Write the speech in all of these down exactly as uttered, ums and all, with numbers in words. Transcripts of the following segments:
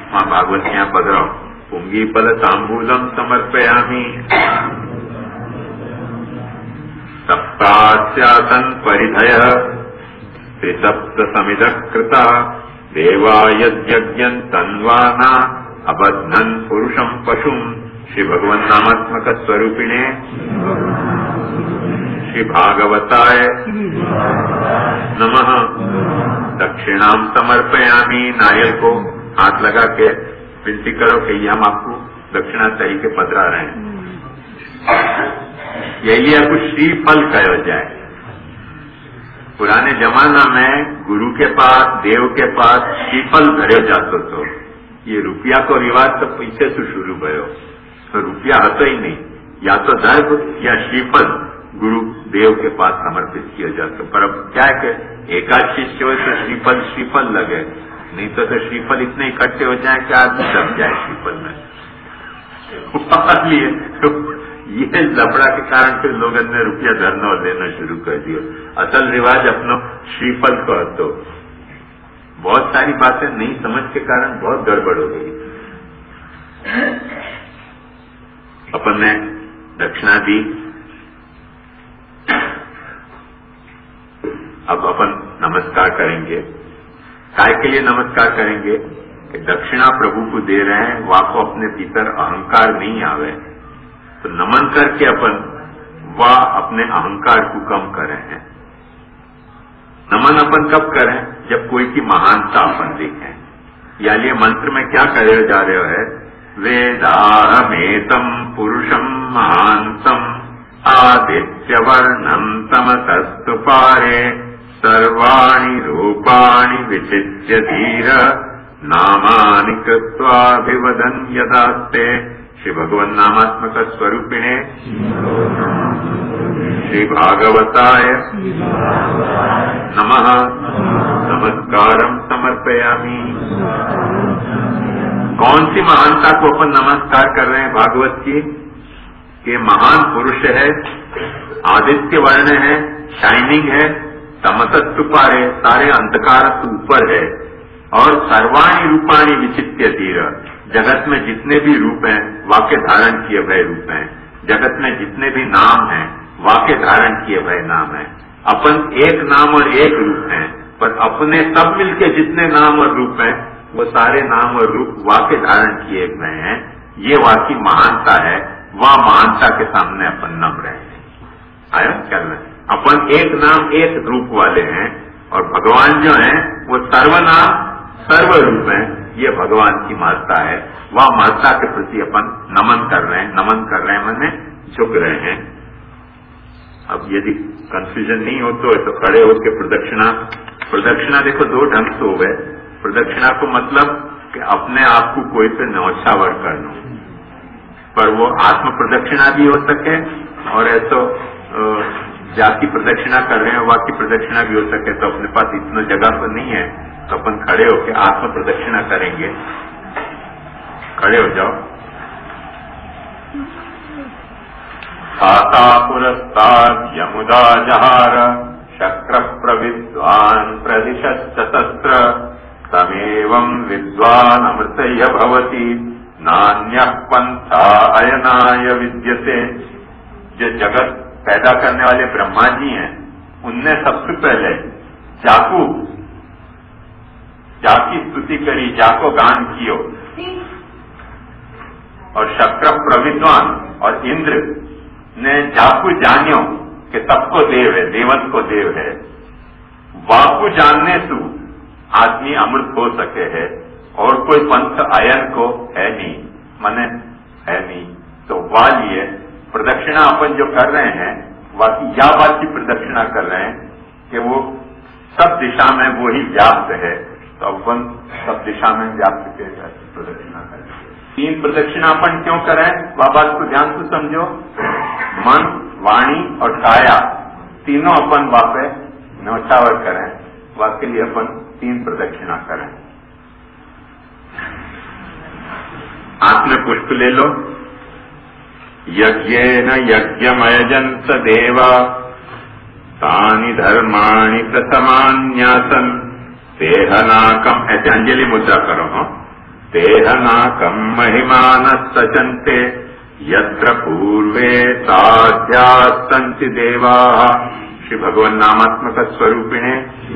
मां भागवत के यहाँ पधरो। पुंगी फल तांबूलम समर्पयामि सप्तास्यासन परिधय त्रिसप्त समिध कृता देवा यज्ञं तन्वाना अबध्नन पुरुषम पशुम। श्री भगवान नामात्मक स्वरूपिणे श्री भागवताय नमः। दक्षिणाम समर्पयामि। नारियल को हाथ लगा के विनती करो कि हम आपको दक्षिणा चाहिए के पधरा रहे हैं। यही आपको श्रीफल कहो जाए। पुराने जमाना में गुरु के पास देव के पास श्रीफल धरे जातो तो ये रुपया को रिवाज तो पीछे से शुरू भयो। तो रुपया હતો ही नहीं, या तो दर्भ या श्रीफल गुरु देव के पास समर्पित किया जाता। पर अब क्या है कि एकाध शिष्य हो तो श्रीफल श्रीफल लगे, नहीं तो, तो श्रीफल इतने इकट्ठे हो जाए कि आदमी दब जाए श्रीफल में। इसलिए तो ये लफड़ा के कारण फिर लोगों ने रुपया धरना और देना शुरू कर दिया। असल रिवाज अपनो श्रीफल को तो बहुत सारी बातें नहीं समझ के कारण बहुत गड़बड़ हो गई। अपन ने दक्षिणा दी, अब अपन नमस्कार करेंगे। काय के लिए नमस्कार करेंगे कि दक्षिणा प्रभु को दे रहे हैं, वहां को अपने भीतर अहंकार नहीं आवे, तो नमन करके अपन वह अपने अहंकार को कम करें हैं। नमन अपन कब करें? जब कोई की महानता अपन देखें। या लिए मंत्र में क्या करे जा रहे है? वेदाहमेतम पुरुषम महांतम आदित्य वर्णम तमसस्तु पारे सर्वाणि रूपाणि विचित्य धीर नामानि कृत्वाभिवदन् यदास्ते। श्री भगवान नामात्मक स्वरूपिणे श्री भागवताय नमः। नमस्कारम समर्पयामि। कौन सी महानता को अपन नमस्कार कर रहे हैं? भागवत की के महान पुरुष है, आदित्य वर्ण है, शाइनिंग है, तमसस्तु पारे सारे अंधकार से ऊपर है, और सर्वाणि रूपाणि विचित्य धीर जगत में जितने भी रूप हैं वाक्य धारण किए भय रूप हैं। जगत में जितने भी नाम हैं वाक्य धारण किए भय नाम है। अपन एक नाम और एक रूप हैं, पर अपने सब मिलके जितने नाम और रूप हैं वो सारे नाम और रूप वाक्य धारण किए गए हैं। ये वाकई महानता है। वह महानता के सामने अपन नम रहे हैं। आया चल रहे अपन एक नाम एक रूप वाले हैं, और भगवान जो हैं वो सर्वनाम सर्व रूप हैं। ये भगवान की महत्ता है। वह महत्ता के प्रति अपन नमन कर रहे हैं। नमन कर रहे हैं मैंने झुक रहे हैं। अब यदि कंफ्यूजन नहीं हो तो खड़े होकर प्रदक्षिणा प्रदक्षिणा देखो दो ढंग से हो गए। प्रदक्षिणा को मतलब कि अपने आप को कोई से न्यौछावर करना, पर वो आत्म प्रदक्षिणा भी हो सके और ऐसो जाति प्रदक्षिणा कर रहे हैं वाकी प्रदक्षिणा भी हो सके। तो अपने पास इतना जगह तो नहीं है, तो अपन खड़े होकर आत्म प्रदक्षिणा करेंगे। खड़े हो जाओ। खाता पुरस्ताद यमुदा जहार शक्र प्रविद्वान प्रदिशस्त्र तमेवं विद्वान अमृतय भवति नान्यः पंथा अयनाय विद्यते। जो जगत पैदा करने वाले ब्रह्मा जी हैं उनने सबसे पहले जाकू जाकी स्तुति करी, जाको गान कियो, और शक्र प्रविद्वान और इंद्र ने जाकू जानियो कि सबको देव है, देवत को देव है। वाकु जानने से आदमी अमृत हो सके है, और कोई पंथ अयन को है नहीं, मने है नहीं। तो वालिए प्रदक्षिणा अपन जो कर रहे हैं वाकई या बात की प्रदक्षिणा कर रहे हैं कि वो सब दिशा में वो ही व्याप्त है। तो अपन सब दिशा में व्याप्त के प्रदक्षिणा करें। तीन प्रदक्षिणा अपन क्यों करें? वह बात को ध्यान से समझो। मन, वाणी और काया तीनों अपन वापे न्यौछावर करें। वाके लिए अपन तीन प्रदक्षिणा करें। हाथ में पुष्प ले लो। यज्ञेन यज्ञमयजन्त देवा तानि धर्माणि प्रथमान्यासन तेहनाकम। ऐसे अंजलि मुद्रा करो। हाँ तेहनाकम् महिमानः सचन्ते यत्र पूर्वे साध्याः सन्ति देवाः। श्री भगवान नामात्मक स्वरूपिणे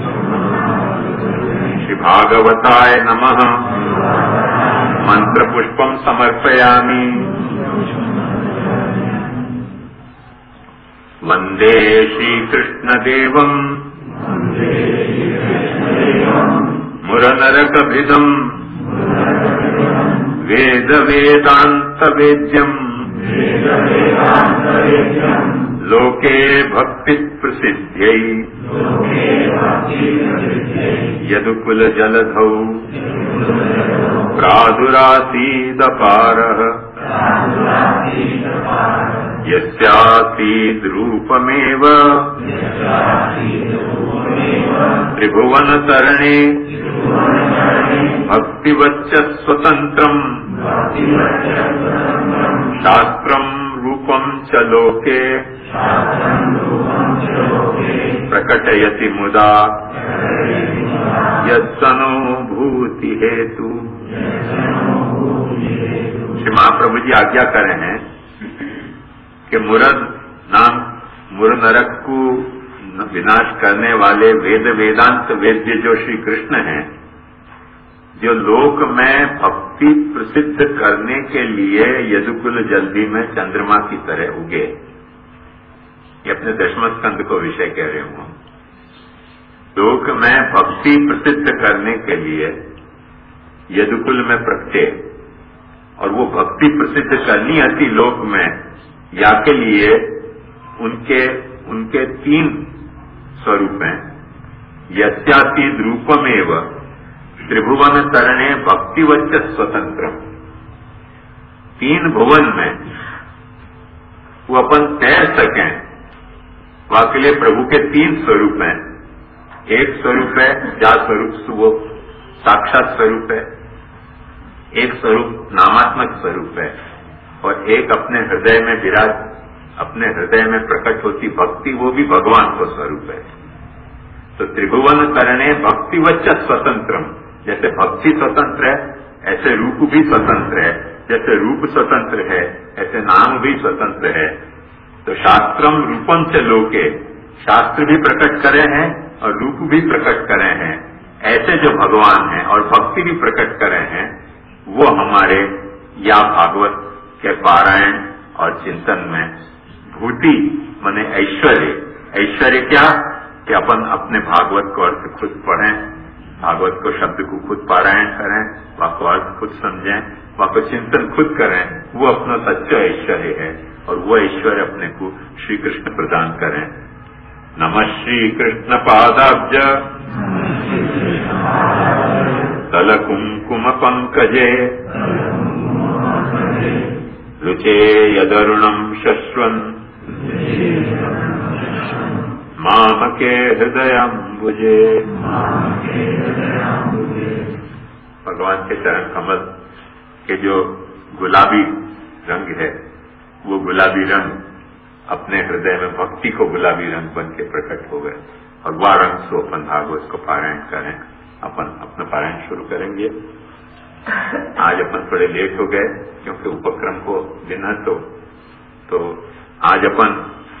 श्री भागवताय नमः। मंत्र पुष्पम समर्पयामि। वंदे श्रीकृष्णदेवम् मुरनरकभिदम् वेद वेदांत वेद्यम् लोके भक्ति प्रसिद्ध्यै यदुकुल जलधौ प्रादुरासीदपारः यस्यासीद् रूपमेव त्रिभुवनतरणे भक्तिवच्च स्वतन्त्रम् शास्त्रम् रूपम् च लोके प्रकटयति मुदा यत्सनुभूति हेतु। श्री महाप्रभु जी आज्ञा करे हैं कि मुरद नाम मुर नरक को विनाश करने वाले वेद वेदांत वेद्य जो श्री कृष्ण हैं, जो लोक में भक्ति प्रसिद्ध करने के लिए यदुकुल जल्दी में चंद्रमा की तरह उगे। ये अपने दशम स्कंद को विषय कह रहे हूं। लोक में भक्ति प्रसिद्ध करने के लिए यदुकुल में प्रगटे, और वो भक्ति प्रसिद्ध करनी आती लोक में या के लिए उनके उनके तीन स्वरूप हैं। यत्यासीद रूपमेव त्रिभुवन तरणे भक्तिवच्च स्वतंत्र। तीन भुवन में वो अपन तैर सकें, वहां के लिए प्रभु के तीन स्वरूप हैं। एक स्वरूप है जा स्वरूप वो साक्षात स्वरूप है, एक स्वरूप नामात्मक स्वरूप है, और एक अपने हृदय में विराज अपने हृदय में प्रकट होती भक्ति, वो भी भगवान को स्वरूप है। तो त्रिभुवन करणे भक्तिवच्च स्वतंत्रम, जैसे भक्ति स्वतंत्र है ऐसे रूप भी स्वतंत्र है, जैसे रूप स्वतंत्र है ऐसे नाम भी स्वतंत्र है। तो शास्त्रम रूपम च लोके, शास्त्र भी प्रकट करे हैं और रूप भी प्रकट करे हैं, ऐसे जो भगवान हैं और भक्ति भी प्रकट करे हैं, वो हमारे या भागवत के पारायण और चिंतन में भूति माने ऐश्वर्य। ऐश्वर्य क्या कि अपन अपने भागवत को अर्थ खुद पढ़ें, भागवत को शब्द को खुद पारायण करें, वहां को अर्थ खुद समझें, वहां को चिंतन खुद करें, वो अपना सच्चा ऐश्वर्य है। और वो ऐश्वर्य अपने को श्री कृष्ण प्रदान करें। नमः श्री कृष्ण पादाब्ज तल कुंकुम पंकजे रुचे यदरुणम शश्वन् मामके हृदयाम्बुजे। भगवान के चरण कमल के जो गुलाबी रंग है, वो गुलाबी रंग अपने हृदय में भक्ति को गुलाबी रंग बन के प्रकट हो गए, और वह रंग से अपन भागवत को पारायण करें। अपन अपना पारायण शुरू करेंगे। आज अपन थोड़े लेट हो गए क्योंकि उपक्रम को देना तो तो आज अपन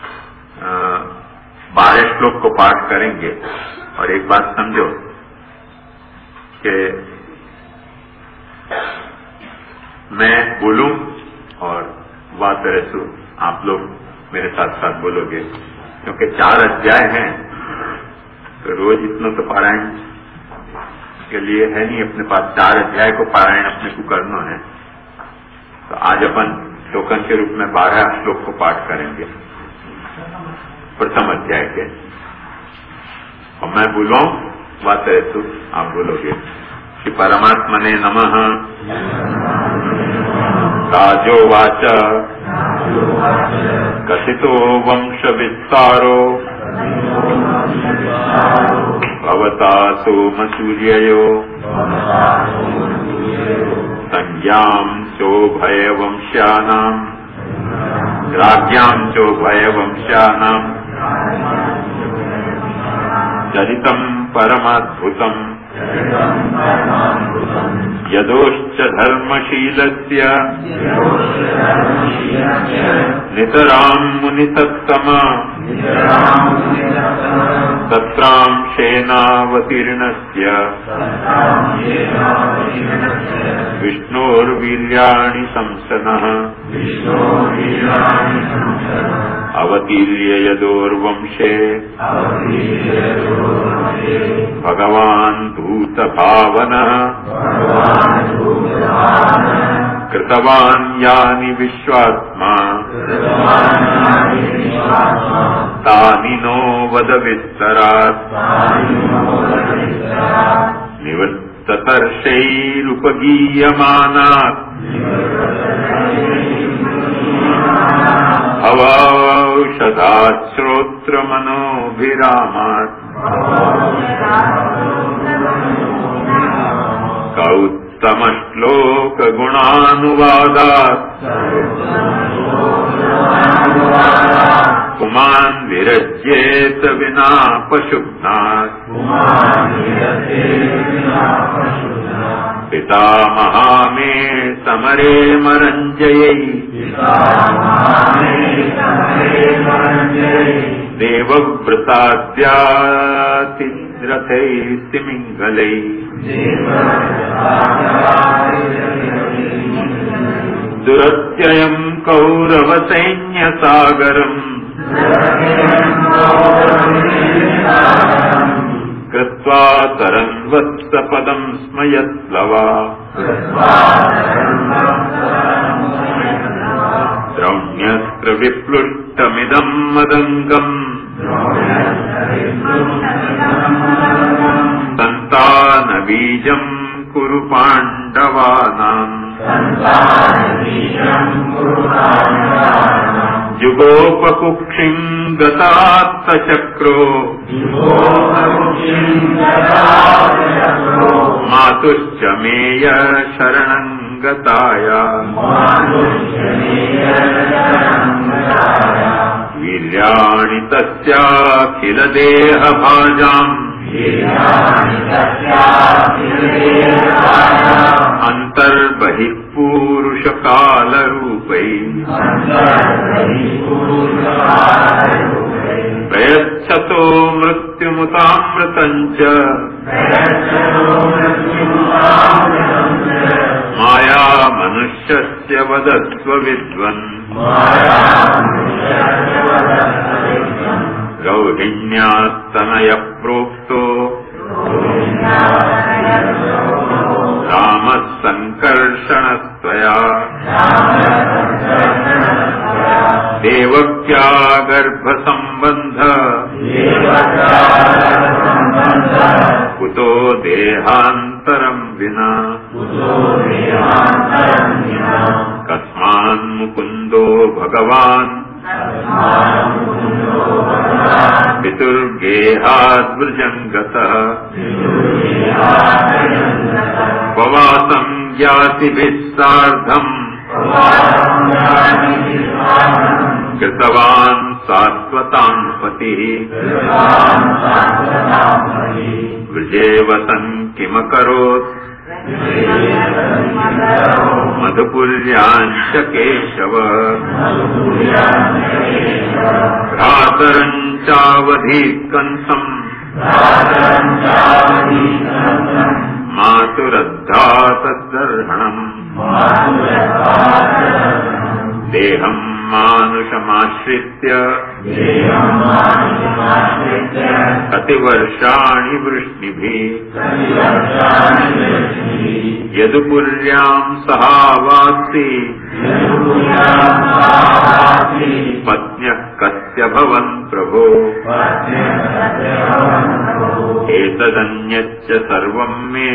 बारह श्लोक को पाठ करेंगे। और एक बात समझो कि मैं बोलूं और वह तरह से आप लोग मेरे साथ साथ बोलोगे, क्योंकि चार अध्याय हैं तो रोज इतना तो पारायण के लिए है नहीं अपने पास। चार अध्याय को पारायण अपने को करना है, तो आज अपन टोकन के रूप में बारह श्लोक को पाठ करेंगे प्रथम अध्याय के। और मैं बोलूं वह तरह से आप बोलोगे। श्री परमात्मने नमः। राजोवाच कथितो वंश विस्तारो भवता सोमसूर्ययो संज्ञाम् चोभयवंश्यानाम् राज्ञाम् चोभयवंश्यानाम् चरितम् परमाद्भुतम् यदोश्च धर्मशीलस्य नितरां मुनिसत्तम तत्रां शेनावतीर्णस्य विष्णोर्वीर्याणि संसनः अवतीर्य यदोर्वंशे भगवान् भूतभावनः कृतवान् यानि विश्वात्मा तानि नो वद विस्तरात् निवृत्ततर्षैरुपगीयमानात् भवौषधात् श्रोत्रमनोभिरामात् कौत्तमश्लोकगुणानुवादात् पुमान् विरज्येत विना पशुघ्नात् पितामहा मे समरे मरञ्जयै देवव्रताद्यातिरथैः तिमिङ्गलैः दुरत्ययम् कौरवसैन्यसागरम् कृत्वा तरन्वत्सपदम् स्मयत्लवा द्रौण्यस्त्रविप्लुष्टमिदम् मदङ्गम् सन्तानबीजम् कुरु पाण्डवानाम् जुगोपकुक्षिम् गतात्तचक्रो मातुश्च मेय शरणम् गताया वीर्याणि तस्याखिलदेहभाजाम् अन्तर्बहिः पूरुषकालरूपैः प्रयच्छतो मृत्युमुतामृतम् च माया मनुष्यस्य वदस्व विद्वन् गौहिण्यास्तनयः प्रोक्तो रामः सङ्कर्षणस्त्वया देवक्या गर्भसम्बन्ध कुतो देहान्तरम् विना कस्मान्मुकुन्दो भगवान् पितुर्गेहाद्वृजम् गतः उपवासम् ज्ञातिभिः सार्धम् कृतवान् सात्वताम् पतिः वृजेवसन् किमकरोत् मधुपुर्याञ्च केशव भ्रातरम् चावधीत्कंसम् मातुरद्धा तद्दर्हणम् देहम् मानुषमाश्रित्य कतिवर्षाणि वृष्णिभिः यदुपुर्याम् सहावासि पत्न्यः कस्य भवन् प्रभो एतदन्यच्च सर्वम् मे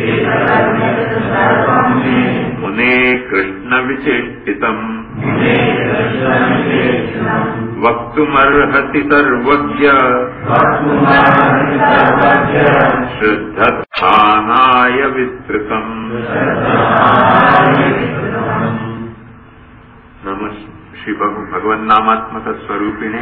मुने कृष्णविचेष्टितम् वक्तुमर्हति सर्वज्ञ श्रद्धस्थानाय विस्तृतम्। नमः श्री भगवन्नामात्मक स्वरूपिणे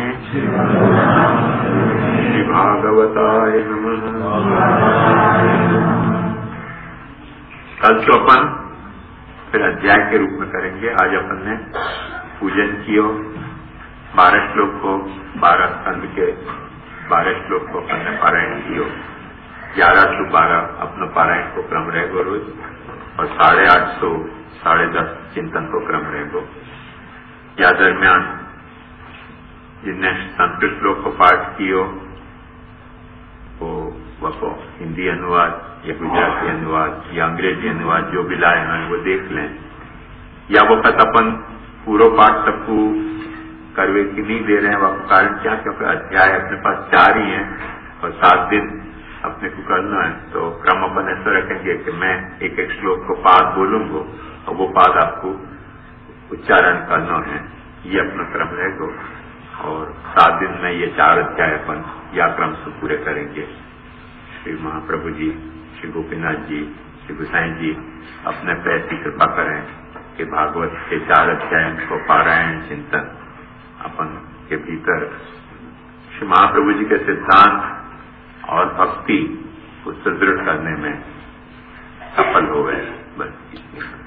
श्री भागवताय नमः। कल तो अपन फिर अध्याय के रूप में करेंगे। आज अपन ने पूजन कियो, बारह श्लोक को, बारह स्कंद के बारह श्लोक को अपन ने पारायण कियो। ग्यारह सौ बारह अपना पारायण को क्रम रहेगो रोज, और साढ़े आठ सौ साढ़े दस चिंतन को क्रम रहेगो। या दरमियान जिनने संस्कृत श्लोक को पाठ कियो वो वो हिंदी अनुवाद या गुजराती अनुवाद या अंग्रेजी अनुवाद जो भी लाए हैं वो देख लें। या वो कत अपन पूरा पाठ सबको करवे की नहीं दे रहे हैं, वह कारण क्या, क्योंकि अध्याय अपने पास चार ही हैं और सात दिन अपने को करना है। तो क्रम अपन ऐसा रखेंगे कि मैं एक एक श्लोक को पाद बोलूंगा और वो पाद आपको उच्चारण करना है, ये अपना क्रम रहेगा। और सात दिन में ये चार अध्याय अपन या क्रम से पूरे करेंगे। श्री महाप्रभु जी, श्री गोपीनाथ जी, श्री गोसाई जी अपने पे ऐसी कृपा करें कि भागवत के चार अध्याय को पारायण चिंतन अपन के भीतर श्री महाप्रभु जी के सिद्धांत और भक्ति को सुदृढ़ करने में सफल हो गए। बस इतनी